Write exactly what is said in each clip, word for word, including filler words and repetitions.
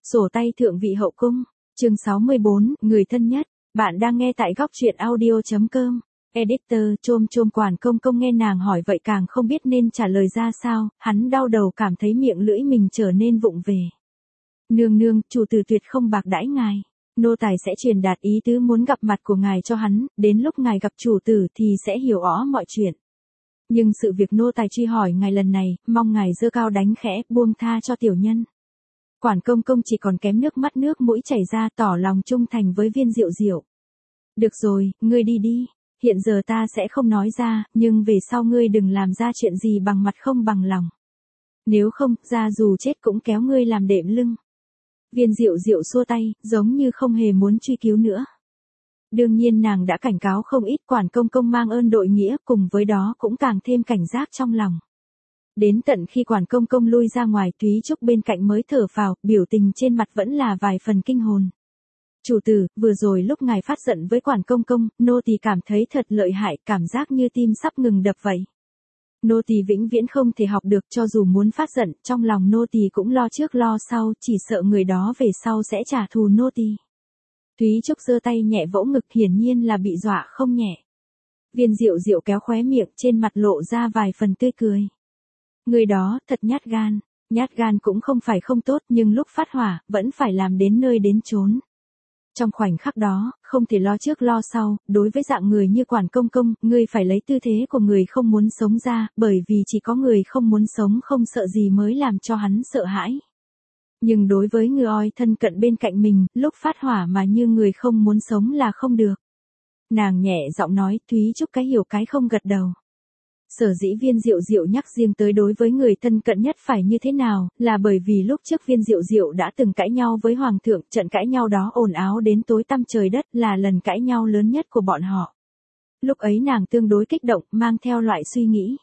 Sổ tay thượng vị hậu cung, chương sáu mươi bốn, người thân nhất, bạn đang nghe tại góc truyện audio chấm com. Editor, chôm chôm quản công công nghe nàng hỏi vậy càng không biết nên trả lời ra sao, hắn đau đầu cảm thấy miệng lưỡi mình trở nên vụng về. Nương nương, chủ tử tuyệt không bạc đãi ngài. Nô tài sẽ truyền đạt ý tứ muốn gặp mặt của ngài cho hắn, đến lúc ngài gặp chủ tử thì sẽ hiểu rõ mọi chuyện. Nhưng sự việc nô tài truy hỏi ngài lần này, mong ngài giơ cao đánh khẽ, buông tha cho tiểu nhân. Quản công công chỉ còn kém nước mắt nước mũi chảy ra tỏ lòng trung thành với Viên Diệu Diệu. Được rồi, ngươi đi đi, hiện giờ ta sẽ không nói ra, nhưng về sau ngươi đừng làm ra chuyện gì bằng mặt không bằng lòng. Nếu không, ra dù chết cũng kéo ngươi làm đệm lưng. Viên Diệu Diệu xua tay, giống như không hề muốn truy cứu nữa. Đương nhiên nàng đã cảnh cáo không ít, quản công công mang ơn đội nghĩa, cùng với đó cũng càng thêm cảnh giác trong lòng. Đến tận khi quản công công lui ra ngoài, Thúy Trúc bên cạnh mới thở phào, biểu tình trên mặt vẫn là vài phần kinh hồn. Chủ tử, vừa rồi lúc ngài phát giận với quản công công, nô tỳ cảm thấy thật lợi hại, cảm giác như tim sắp ngừng đập vậy. Nô tỳ vĩnh viễn không thể học được, cho dù muốn phát giận, trong lòng nô tỳ cũng lo trước lo sau, chỉ sợ người đó về sau sẽ trả thù nô tỳ. Thúy Trúc giơ tay nhẹ vỗ ngực, hiển nhiên là bị dọa không nhẹ. Viên Diệu Diệu kéo khóe miệng, trên mặt lộ ra vài phần tươi cười. Người đó, thật nhát gan, nhát gan cũng không phải không tốt, nhưng lúc phát hỏa, vẫn phải làm đến nơi đến chốn. Trong khoảnh khắc đó, không thể lo trước lo sau, đối với dạng người như quản công công, ngươi phải lấy tư thế của người không muốn sống ra, bởi vì chỉ có người không muốn sống không sợ gì mới làm cho hắn sợ hãi. Nhưng đối với người oi thân cận bên cạnh mình, lúc phát hỏa mà như người không muốn sống là không được. Nàng nhẹ giọng nói, Thúy Trúc cái hiểu cái không gật đầu. Sở dĩ Viên Diệu Diệu nhắc riêng tới đối với người thân cận nhất phải như thế nào, là bởi vì lúc trước Viên Diệu Diệu đã từng cãi nhau với Hoàng thượng, trận cãi nhau đó ồn ào đến tối tăm trời đất, là lần cãi nhau lớn nhất của bọn họ. Lúc ấy nàng tương đối kích động, mang theo loại suy nghĩ.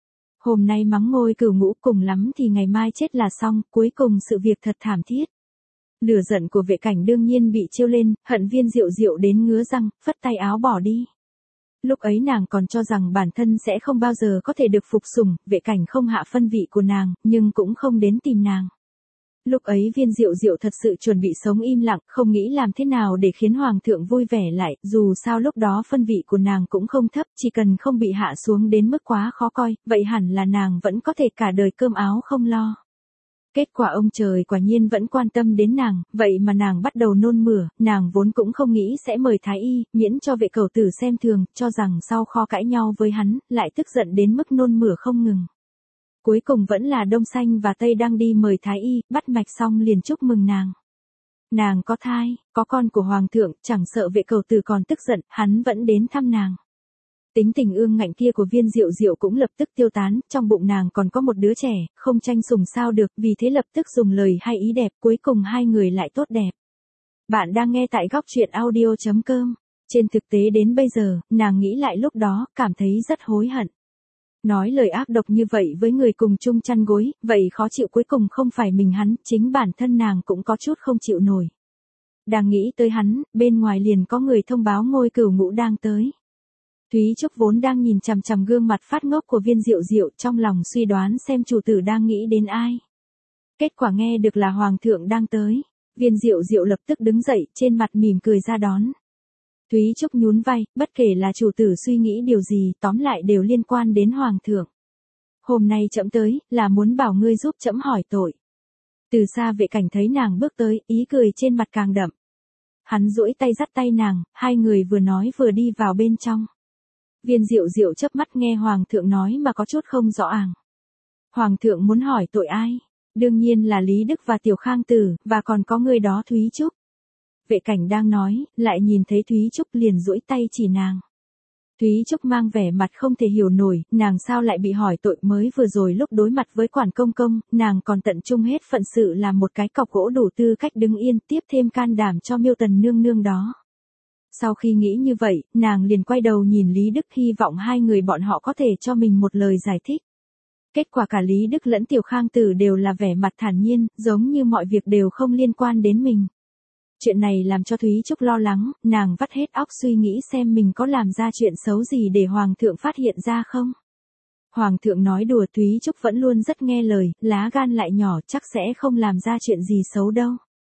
Hôm nay mắng ngôi cửu ngũ, cùng lắm thì ngày mai chết là xong, cuối cùng sự việc thật thảm thiết. Lửa giận của Vệ Cảnh đương nhiên bị trêu lên, hận Viên Diệu Diệu đến ngứa răng, phất tay áo bỏ đi. Lúc ấy nàng còn cho rằng bản thân sẽ không bao giờ có thể được phục sủng, Vệ Cảnh không hạ phân vị của nàng, nhưng cũng không đến tìm nàng. Lúc ấy Viên Diệu Diệu thật sự chuẩn bị sống im lặng, không nghĩ làm thế nào để khiến Hoàng thượng vui vẻ lại, dù sao lúc đó phân vị của nàng cũng không thấp, chỉ cần không bị hạ xuống đến mức quá khó coi, vậy hẳn là nàng vẫn có thể cả đời cơm áo không lo. Kết quả ông trời quả nhiên vẫn quan tâm đến nàng, vậy mà nàng bắt đầu nôn mửa, nàng vốn cũng không nghĩ sẽ mời thái y, miễn cho Vệ Cẩu Tử xem thường, cho rằng sau kho cãi nhau với hắn, lại tức giận đến mức nôn mửa không ngừng. Cuối cùng vẫn là Đông Xanh và Tây đang đi mời thái y, bắt mạch xong liền chúc mừng nàng. Nàng có thai, có con của Hoàng thượng, chẳng sợ Vệ Cẩu Tử còn tức giận, hắn vẫn đến thăm nàng. Tính tình ương ngạnh kia của Viên Diệu Diệu cũng lập tức tiêu tán, trong bụng nàng còn có một đứa trẻ, không tranh sủng sao được, vì thế lập tức dùng lời hay ý đẹp, cuối cùng hai người lại tốt đẹp. Bạn đang nghe tại góc truyện audio chấm com. Trên thực tế đến bây giờ, nàng nghĩ lại lúc đó, cảm thấy rất hối hận. Nói lời ác độc như vậy với người cùng chung chăn gối, vậy khó chịu cuối cùng không phải mình hắn, chính bản thân nàng cũng có chút không chịu nổi. Đang nghĩ tới hắn, bên ngoài liền có người thông báo ngôi cửu ngũ đang tới. Thúy Trúc vốn đang nhìn chằm chằm gương mặt phát ngốc của Viên Diệu Diệu, trong lòng suy đoán xem chủ tử đang nghĩ đến ai. Kết quả nghe được là Hoàng thượng đang tới. Viên Diệu Diệu lập tức đứng dậy, trên mặt mỉm cười ra đón. Thúy Trúc nhún vai, bất kể là chủ tử suy nghĩ điều gì, tóm lại đều liên quan đến Hoàng thượng. Hôm nay trẫm tới, là muốn bảo ngươi giúp trẫm hỏi tội. Từ xa Vệ Cảnh thấy nàng bước tới, ý cười trên mặt càng đậm. Hắn duỗi tay dắt tay nàng, hai người vừa nói vừa đi vào bên trong. Viên Diệu Diệu chớp mắt nghe Hoàng thượng nói mà có chút không rõ àng. Hoàng thượng muốn hỏi tội ai? Đương nhiên là Lý Đức và Tiểu Khang Tử, và còn có người đó Thúy Trúc. Vệ Cảnh đang nói, lại nhìn thấy Thúy Trúc liền duỗi tay chỉ nàng. Thúy Trúc mang vẻ mặt không thể hiểu nổi, nàng sao lại bị hỏi tội, mới vừa rồi lúc đối mặt với quản công công, nàng còn tận trung hết phận sự làm một cái cọc gỗ đủ tư cách đứng yên, tiếp thêm can đảm cho Miêu Tần nương nương đó. Sau khi nghĩ như vậy, nàng liền quay đầu nhìn Lý Đức, hy vọng hai người bọn họ có thể cho mình một lời giải thích. Kết quả cả Lý Đức lẫn Tiểu Khang Tử đều là vẻ mặt thản nhiên, giống như mọi việc đều không liên quan đến mình. Chuyện này làm cho Thúy Trúc lo lắng, nàng vắt hết óc suy nghĩ xem mình có làm ra chuyện xấu gì để Hoàng thượng phát hiện ra không. Hoàng thượng nói đùa, Thúy Trúc vẫn luôn rất nghe lời, lá gan lại nhỏ, chắc sẽ không làm ra chuyện gì xấu đâu.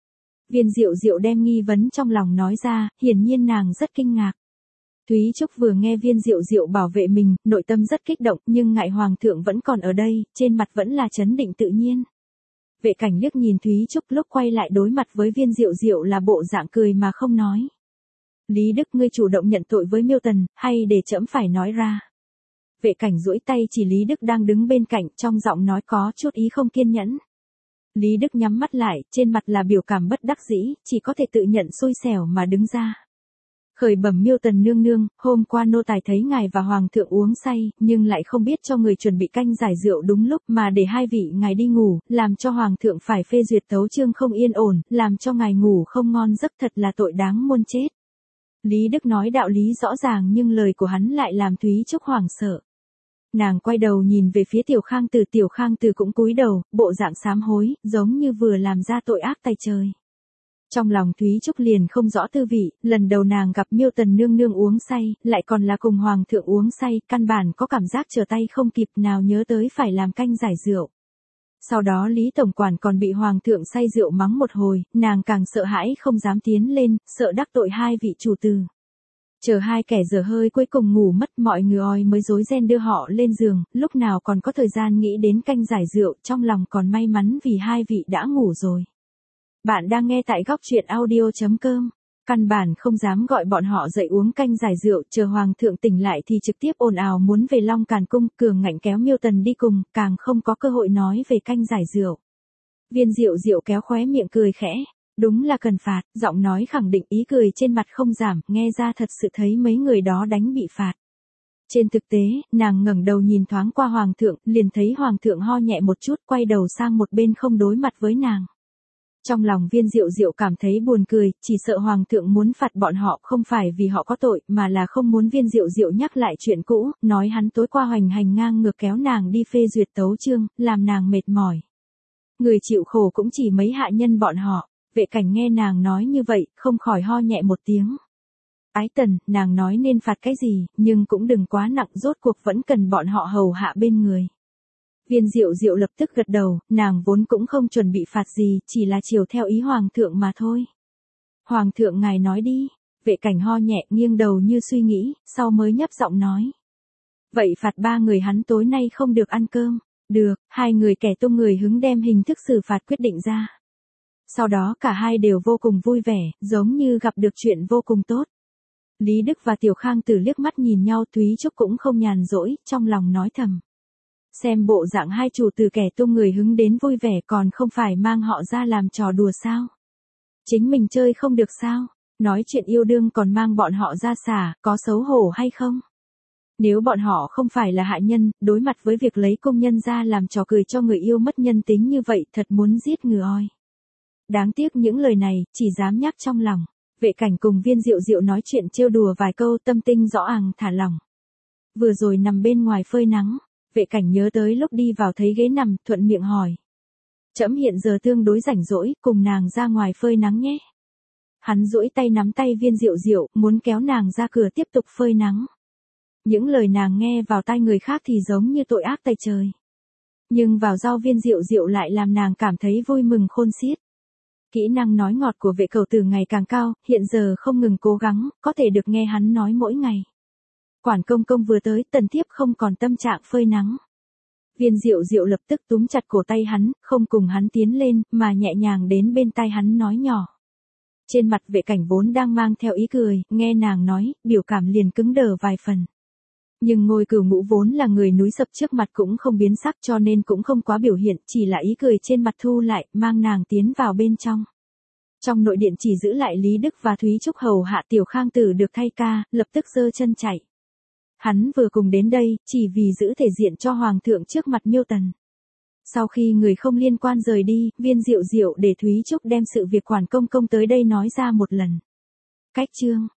Viên Diệu Diệu đem nghi vấn trong lòng nói ra, hiển nhiên nàng rất kinh ngạc. Thúy Trúc vừa nghe Viên Diệu Diệu bảo vệ mình, nội tâm rất kích động, nhưng ngại Hoàng thượng vẫn còn ở đây, trên mặt vẫn là trấn định tự nhiên. Vệ Cảnh liếc nhìn Thúy Trúc, lúc quay lại đối mặt với Viên Diệu Diệu là bộ dạng cười mà không nói. Lý Đức, ngươi chủ động nhận tội với Miêu Tần, hay để trẫm phải nói ra? Vệ Cảnh duỗi tay chỉ Lý Đức đang đứng bên cạnh, trong giọng nói có chút ý không kiên nhẫn. Lý Đức nhắm mắt lại, trên mặt là biểu cảm bất đắc dĩ, chỉ có thể tự nhận xui xẻo mà đứng ra. Khởi bẩm Miêu Tần nương nương, hôm qua nô tài thấy ngài và Hoàng thượng uống say, nhưng lại không biết cho người chuẩn bị canh giải rượu đúng lúc mà để hai vị ngài đi ngủ, làm cho Hoàng thượng phải phê duyệt tấu chương không yên ổn, làm cho ngài ngủ không ngon giấc, thật là tội đáng muôn chết. Lý Đức nói đạo lý rõ ràng nhưng lời của hắn lại làm Thúy Trúc hoảng sợ. Nàng quay đầu nhìn về phía Tiểu Khang Tử, Tiểu Khang Tử cũng cúi đầu, bộ dạng sám hối, giống như vừa làm ra tội ác tày trời. Trong lòng Thúy Trúc liền không rõ tư vị, lần đầu nàng gặp Miêu Tần nương nương uống say, lại còn là cùng Hoàng thượng uống say, căn bản có cảm giác trở tay không kịp, nào nhớ tới phải làm canh giải rượu. Sau đó Lý Tổng Quản còn bị Hoàng thượng say rượu mắng một hồi, nàng càng sợ hãi không dám tiến lên, sợ đắc tội hai vị chủ tử. Chờ hai kẻ dở hơi cuối cùng ngủ mất, mọi người oi mới rối ren đưa họ lên giường, lúc nào còn có thời gian nghĩ đến canh giải rượu, trong lòng còn may mắn vì hai vị đã ngủ rồi. Bạn đang nghe tại góc truyện audio chấm com. Căn bản không dám gọi bọn họ dậy uống canh giải rượu, chờ Hoàng thượng tỉnh lại thì trực tiếp ồn ào muốn về Long Càn Cung, cường ngạnh kéo Miêu Tần đi cùng, càng không có cơ hội nói về canh giải rượu. Viên Diệu Diệu kéo khóe miệng cười khẽ, đúng là cần phạt, giọng nói khẳng định, ý cười trên mặt không giảm, nghe ra thật sự thấy mấy người đó đánh bị phạt. Trên thực tế, nàng ngẩng đầu nhìn thoáng qua Hoàng thượng, liền thấy Hoàng thượng ho nhẹ một chút, quay đầu sang một bên không đối mặt với nàng. Trong lòng Viên Diệu Diệu cảm thấy buồn cười, chỉ sợ Hoàng thượng muốn phạt bọn họ không phải vì họ có tội, mà là không muốn Viên Diệu Diệu nhắc lại chuyện cũ, nói hắn tối qua hoành hành ngang ngược kéo nàng đi phê duyệt tấu chương, làm nàng mệt mỏi. Người chịu khổ cũng chỉ mấy hạ nhân bọn họ. Vệ Cảnh nghe nàng nói như vậy, không khỏi ho nhẹ một tiếng. Ái Tần, nàng nói nên phạt cái gì, nhưng cũng đừng quá nặng, rốt cuộc vẫn cần bọn họ hầu hạ bên người. Viên Diệu Diệu lập tức gật đầu, nàng vốn cũng không chuẩn bị phạt gì, chỉ là chiều theo ý Hoàng thượng mà thôi. Hoàng thượng ngài nói đi. Vệ Cảnh ho nhẹ, nghiêng đầu như suy nghĩ, sau mới nhấp giọng nói. Vậy phạt ba người hắn tối nay không được ăn cơm. Được, hai người kẻ tung người hứng đem hình thức xử phạt quyết định ra. Sau đó cả hai đều vô cùng vui vẻ, giống như gặp được chuyện vô cùng tốt. Lý Đức và Tiểu Khang Tử liếc mắt nhìn nhau, Thúy Trúc cũng không nhàn rỗi, trong lòng nói thầm. Xem bộ dạng hai chủ từ kẻ tung người hứng đến vui vẻ còn không phải mang họ ra làm trò đùa sao? Chính mình chơi không được sao? Nói chuyện yêu đương còn mang bọn họ ra xả, có xấu hổ hay không? Nếu bọn họ không phải là hạ nhân, đối mặt với việc lấy công nhân ra làm trò cười cho người yêu mất nhân tính như vậy, thật muốn giết người oi. Đáng tiếc những lời này, chỉ dám nhắc trong lòng. Vệ Cảnh cùng Viên Diệu Diệu nói chuyện trêu đùa vài câu, tâm tinh rõ ràng thả lỏng. Vừa rồi nằm bên ngoài phơi nắng, Vệ Cảnh nhớ tới lúc đi vào thấy ghế nằm, thuận miệng hỏi. Trẫm hiện giờ tương đối rảnh rỗi, cùng nàng ra ngoài phơi nắng nhé. Hắn duỗi tay nắm tay Viên Diệu Diệu, muốn kéo nàng ra cửa tiếp tục phơi nắng. Những lời nàng nghe vào tai người khác thì giống như tội ác tày trời. Nhưng vào giao Viên Diệu Diệu lại làm nàng cảm thấy vui mừng khôn xiết. Kỹ năng nói ngọt của Vệ Cẩu Tử ngày càng cao, hiện giờ không ngừng cố gắng, có thể được nghe hắn nói mỗi ngày. Quản công công vừa tới, Tần thiếp không còn tâm trạng phơi nắng. Viên Diệu Diệu lập tức túm chặt cổ tay hắn, không cùng hắn tiến lên, mà nhẹ nhàng đến bên tai hắn nói nhỏ. Trên mặt Vệ Cảnh vốn đang mang theo ý cười, nghe nàng nói, biểu cảm liền cứng đờ vài phần. Nhưng Ngôi Cửu Ngũ vốn là người núi sập trước mặt cũng không biến sắc cho nên cũng không quá biểu hiện, chỉ là ý cười trên mặt thu lại, mang nàng tiến vào bên trong. Trong nội điện chỉ giữ lại Lý Đức và Thúy Trúc hầu hạ Tiểu Khang Tử được thay ca, lập tức giơ chân chạy. Hắn vừa cùng đến đây, chỉ vì giữ thể diện cho Hoàng thượng trước mặt Miêu Tần. Sau khi người không liên quan rời đi, Viên Diệu Diệu để Thúy Trúc đem sự việc Quản công công tới đây nói ra một lần. Cách chương